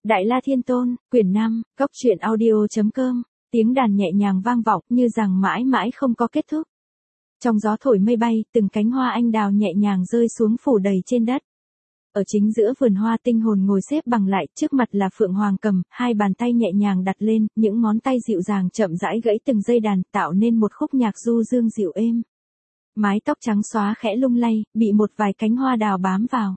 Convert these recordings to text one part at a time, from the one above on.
Đại La Thiên Tôn, quyển 5, Cốc truyện audio.com, tiếng đàn nhẹ nhàng vang vọng như rằng mãi mãi không có kết thúc. Trong gió thổi mây bay, từng cánh hoa anh đào nhẹ nhàng rơi xuống phủ đầy trên đất. Ở chính giữa vườn hoa Tinh Hồn ngồi xếp bằng lại, trước mặt là Phượng Hoàng cầm, hai bàn tay nhẹ nhàng đặt lên, những ngón tay dịu dàng chậm rãi gãy từng dây đàn, tạo nên một khúc nhạc du dương dịu êm. Mái tóc trắng xóa khẽ lung lay, bị một vài cánh hoa đào bám vào.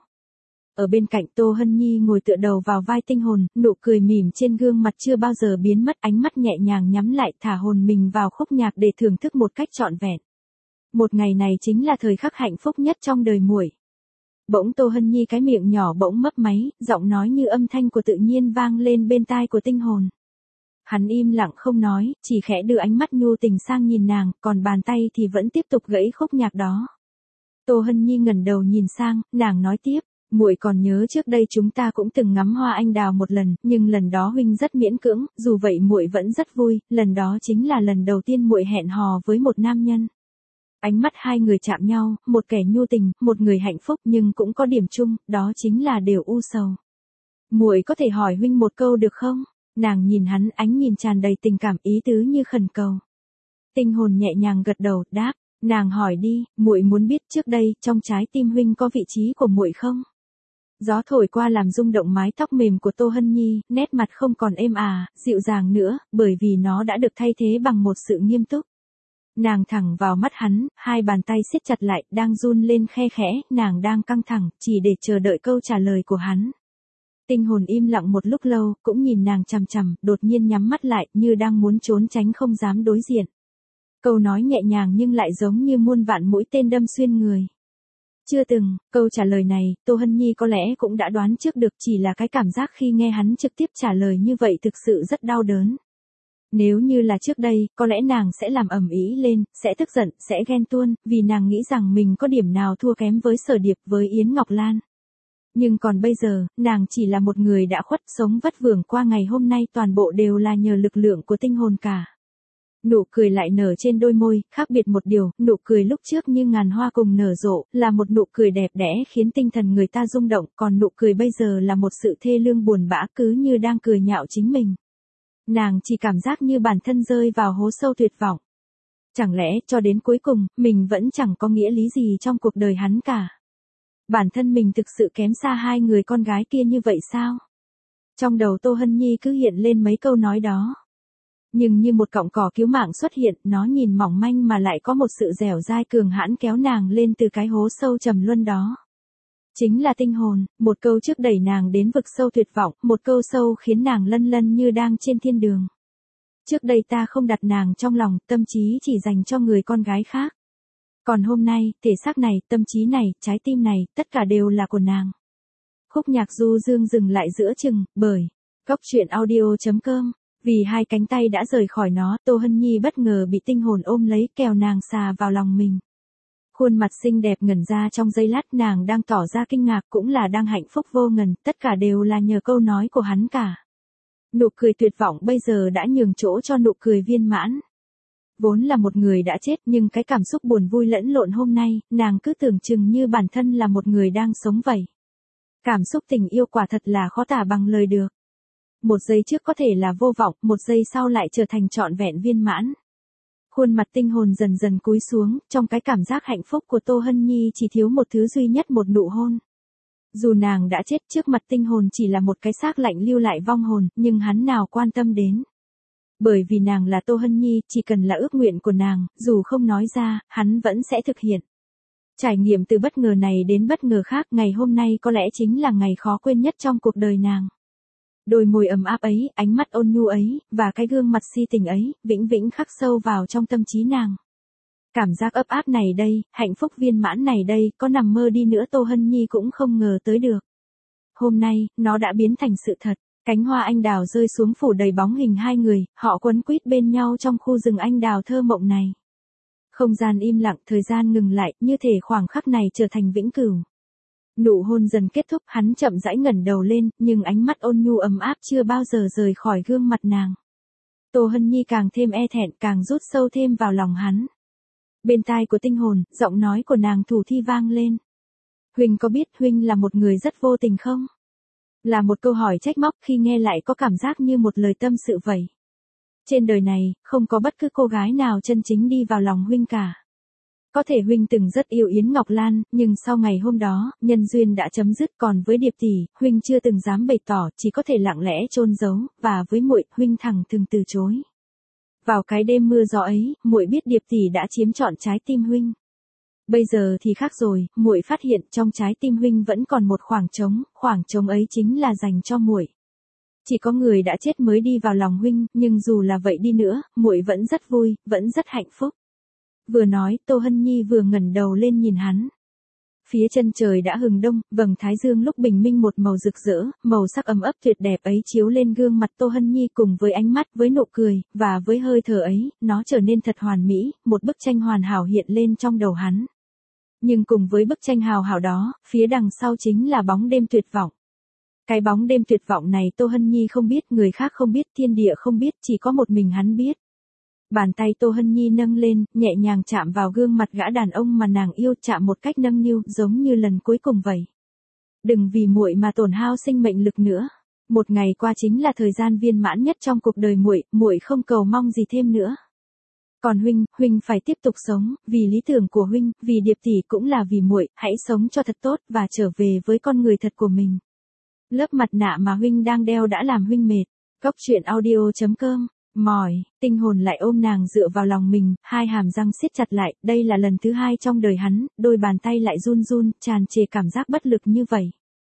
Ở bên cạnh Tô Hân Nhi ngồi tựa đầu vào vai Tinh Hồn, nụ cười mỉm trên gương mặt chưa bao giờ biến mất, ánh mắt nhẹ nhàng nhắm lại, thả hồn mình vào khúc nhạc để thưởng thức một cách trọn vẹn. Một ngày này chính là thời khắc hạnh phúc nhất trong đời muội. Bỗng Tô Hân Nhi cái miệng nhỏ bỗng mấp máy, giọng nói như âm thanh của tự nhiên vang lên bên tai của Tinh Hồn. Hắn im lặng không nói, chỉ khẽ đưa ánh mắt nhu tình sang nhìn nàng, còn bàn tay thì vẫn tiếp tục gãy khúc nhạc đó. Tô Hân Nhi ngẩng đầu nhìn sang, nàng nói tiếp, muội còn nhớ trước đây chúng ta cũng từng ngắm hoa anh đào một lần, nhưng lần đó huynh rất miễn cưỡng, dù vậy muội vẫn rất vui, lần đó chính là lần đầu tiên muội hẹn hò với một nam nhân. Ánh mắt hai người chạm nhau, một kẻ nhu tình, một người hạnh phúc, nhưng cũng có điểm chung, đó chính là đều u sầu. Muội có thể hỏi huynh một câu được không? Nàng nhìn hắn, ánh nhìn tràn đầy tình cảm, ý tứ như khẩn cầu. Tinh Hồn nhẹ nhàng gật đầu, đáp, nàng hỏi đi, muội muốn biết trước đây trong trái tim huynh có vị trí của muội không? Gió thổi qua làm rung động mái tóc mềm của Tô Hân Nhi, nét mặt không còn êm dịu dàng nữa, bởi vì nó đã được thay thế bằng một sự nghiêm túc. Nàng thẳng vào mắt hắn, hai bàn tay siết chặt lại, đang run lên khe khẽ, nàng đang căng thẳng, chỉ để chờ đợi câu trả lời của hắn. Tinh Hồn im lặng một lúc lâu, cũng nhìn nàng chằm chằm, đột nhiên nhắm mắt lại, như đang muốn trốn tránh không dám đối diện. Câu nói nhẹ nhàng nhưng lại giống như muôn vạn mũi tên đâm xuyên người. Chưa từng, câu trả lời này, Tô Hân Nhi có lẽ cũng đã đoán trước được, chỉ là cái cảm giác khi nghe hắn trực tiếp trả lời như vậy thực sự rất đau đớn. Nếu như là trước đây, có lẽ nàng sẽ làm ầm ĩ lên, sẽ tức giận, sẽ ghen tuông, vì nàng nghĩ rằng mình có điểm nào thua kém với Sở Điệp, với Yến Ngọc Lan. Nhưng còn bây giờ, nàng chỉ là một người đã khuất, sống vất vưởng qua ngày hôm nay toàn bộ đều là nhờ lực lượng của Tinh Hồn cả. Nụ cười lại nở trên đôi môi, khác biệt một điều, nụ cười lúc trước như ngàn hoa cùng nở rộ, là một nụ cười đẹp đẽ khiến tinh thần người ta rung động, còn nụ cười bây giờ là một sự thê lương buồn bã, cứ như đang cười nhạo chính mình. Nàng chỉ cảm giác như bản thân rơi vào hố sâu tuyệt vọng. Chẳng lẽ, cho đến cuối cùng, mình vẫn chẳng có nghĩa lý gì trong cuộc đời hắn cả. Bản thân mình thực sự kém xa hai người con gái kia như vậy sao? Trong đầu Tô Hân Nhi cứ hiện lên mấy câu nói đó. Nhưng như một cọng cỏ cứu mạng xuất hiện, nó nhìn mỏng manh mà lại có một sự dẻo dai cường hãn kéo nàng lên từ cái hố sâu trầm luân đó. Chính là Tinh Hồn, một câu trước đẩy nàng đến vực sâu tuyệt vọng, một câu sâu khiến nàng lân lân như đang trên thiên đường. Trước đây ta không đặt nàng trong lòng, tâm trí chỉ dành cho người con gái khác. Còn hôm nay, thể xác này, tâm trí này, trái tim này, tất cả đều là của nàng. Khúc nhạc du dương dừng lại giữa chừng, bởi Cốc truyện audio.com. Vì hai cánh tay đã rời khỏi nó, Tô Hân Nhi bất ngờ bị Tinh Hồn ôm lấy, kéo nàng xà vào lòng mình. Khuôn mặt xinh đẹp ngẩn ra trong giây lát, nàng đang tỏ ra kinh ngạc, cũng là đang hạnh phúc vô ngần, tất cả đều là nhờ câu nói của hắn cả. Nụ cười tuyệt vọng bây giờ đã nhường chỗ cho nụ cười viên mãn. Vốn là một người đã chết, nhưng cái cảm xúc buồn vui lẫn lộn hôm nay, nàng cứ tưởng chừng như bản thân là một người đang sống vậy. Cảm xúc tình yêu quả thật là khó tả bằng lời được. Một giây trước có thể là vô vọng, một giây sau lại trở thành trọn vẹn viên mãn. Khuôn mặt Tinh Hồn dần dần cúi xuống, trong cái cảm giác hạnh phúc của Tô Hân Nhi chỉ thiếu một thứ duy nhất, một nụ hôn. Dù nàng đã chết, trước mặt Tinh Hồn chỉ là một cái xác lạnh lưu lại vong hồn, nhưng hắn nào quan tâm đến. Bởi vì nàng là Tô Hân Nhi, chỉ cần là ước nguyện của nàng, dù không nói ra, hắn vẫn sẽ thực hiện. Trải nghiệm từ bất ngờ này đến bất ngờ khác, ngày hôm nay có lẽ chính là ngày khó quên nhất trong cuộc đời nàng. Đôi môi ấm áp ấy, ánh mắt ôn nhu ấy, và cái gương mặt si tình ấy, vĩnh viễn khắc sâu vào trong tâm trí nàng. Cảm giác ấp áp này đây, hạnh phúc viên mãn này đây, có nằm mơ đi nữa Tô Hân Nhi cũng không ngờ tới được. Hôm nay, nó đã biến thành sự thật, cánh hoa anh đào rơi xuống phủ đầy bóng hình hai người, họ quấn quýt bên nhau trong khu rừng anh đào thơ mộng này. Không gian im lặng, thời gian ngừng lại, như thể khoảng khắc này trở thành vĩnh cửu. Nụ hôn dần kết thúc, hắn chậm rãi ngẩng đầu lên, nhưng ánh mắt ôn nhu ấm áp chưa bao giờ rời khỏi gương mặt nàng. Tô Hân Nhi càng thêm e thẹn, càng rút sâu thêm vào lòng hắn. Bên tai của Tinh Hồn, giọng nói của nàng thủ thi vang lên. Huynh có biết huynh là một người rất vô tình không? Là một câu hỏi trách móc khi nghe lại có cảm giác như một lời tâm sự vậy. Trên đời này, không có bất cứ cô gái nào chân chính đi vào lòng huynh cả. Có thể huynh từng rất yêu Yến Ngọc Lan, nhưng sau ngày hôm đó, nhân duyên đã chấm dứt, còn với Điệp tỷ, huynh chưa từng dám bày tỏ, chỉ có thể lặng lẽ chôn giấu, và với muội, huynh thẳng thừng từ chối. Vào cái đêm mưa gió ấy, muội biết Điệp tỷ đã chiếm trọn trái tim huynh. Bây giờ thì khác rồi, muội phát hiện trong trái tim huynh vẫn còn một khoảng trống ấy chính là dành cho muội. Chỉ có người đã chết mới đi vào lòng huynh, nhưng dù là vậy đi nữa, muội vẫn rất vui, vẫn rất hạnh phúc. Vừa nói, Tô Hân Nhi vừa ngẩng đầu lên nhìn hắn. Phía chân trời đã hừng đông, vầng thái dương lúc bình minh một màu rực rỡ, màu sắc ấm ấp tuyệt đẹp ấy chiếu lên gương mặt Tô Hân Nhi cùng với ánh mắt, với nụ cười, và với hơi thở ấy, nó trở nên thật hoàn mỹ, một bức tranh hoàn hảo hiện lên trong đầu hắn. Nhưng cùng với bức tranh hào hảo đó, phía đằng sau chính là bóng đêm tuyệt vọng. Cái bóng đêm tuyệt vọng này Tô Hân Nhi không biết, người khác không biết, thiên địa không biết, chỉ có một mình hắn biết. Bàn tay Tô Hân Nhi nâng lên, nhẹ nhàng chạm vào gương mặt gã đàn ông mà nàng yêu, chạm một cách nâng niu, giống như lần cuối cùng vậy. Đừng vì muội mà tổn hao sinh mệnh lực nữa. Một ngày qua chính là thời gian viên mãn nhất trong cuộc đời muội, muội không cầu mong gì thêm nữa. Còn huynh phải tiếp tục sống, vì lý tưởng của huynh, vì Điệp tỷ cũng là vì muội, hãy sống cho thật tốt và trở về với con người thật của mình. Lớp mặt nạ mà huynh đang đeo đã làm huynh mệt. Cốc truyện audio.com. Mỏi, tinh hồn lại ôm nàng dựa vào lòng mình, hai hàm răng siết chặt lại, đây là lần thứ hai trong đời hắn, đôi bàn tay lại run run, tràn trề cảm giác bất lực như vậy.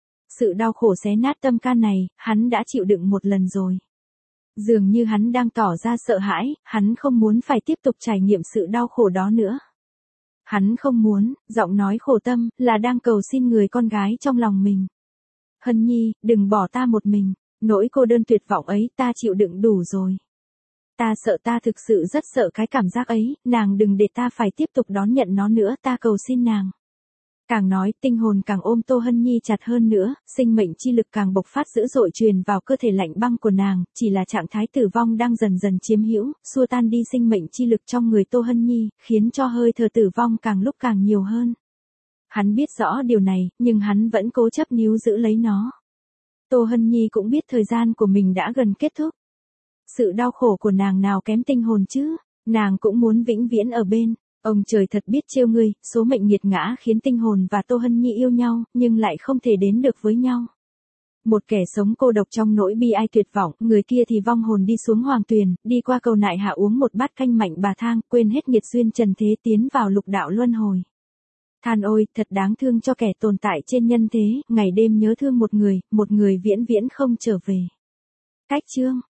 Sự đau khổ xé nát tâm can này, hắn đã chịu đựng một lần rồi. Dường như hắn đang tỏ ra sợ hãi, hắn không muốn phải tiếp tục trải nghiệm sự đau khổ đó nữa. Hắn không muốn, giọng nói khổ tâm, là đang cầu xin người con gái trong lòng mình. Hân Nhi, đừng bỏ ta một mình, nỗi cô đơn tuyệt vọng ấy ta chịu đựng đủ rồi. Ta thực sự rất sợ cái cảm giác ấy, nàng đừng để ta phải tiếp tục đón nhận nó nữa, ta cầu xin nàng. Càng nói, tinh hồn càng ôm Tô Hân Nhi chặt hơn nữa, sinh mệnh chi lực càng bộc phát dữ dội truyền vào cơ thể lạnh băng của nàng, chỉ là trạng thái tử vong đang dần dần chiếm hữu, xua tan đi sinh mệnh chi lực trong người Tô Hân Nhi, khiến cho hơi thở tử vong càng lúc càng nhiều hơn. Hắn biết rõ điều này, nhưng hắn vẫn cố chấp níu giữ lấy nó. Tô Hân Nhi cũng biết thời gian của mình đã gần kết thúc. Sự đau khổ của nàng nào kém tinh hồn chứ, nàng cũng muốn vĩnh viễn ở bên. Ông trời thật biết trêu ngươi, số mệnh nghiệt ngã khiến tinh hồn và Tô Hân Nhi yêu nhau, nhưng lại không thể đến được với nhau. Một kẻ sống cô độc trong nỗi bi ai tuyệt vọng, người kia thì vong hồn đi xuống hoàng tuyền, đi qua cầu nại hạ uống một bát canh mạnh bà thang, quên hết nghiệt duyên trần thế tiến vào lục đạo luân hồi. Than ôi, thật đáng thương cho kẻ tồn tại trên nhân thế, ngày đêm nhớ thương một người viễn viễn không trở về. Cách chương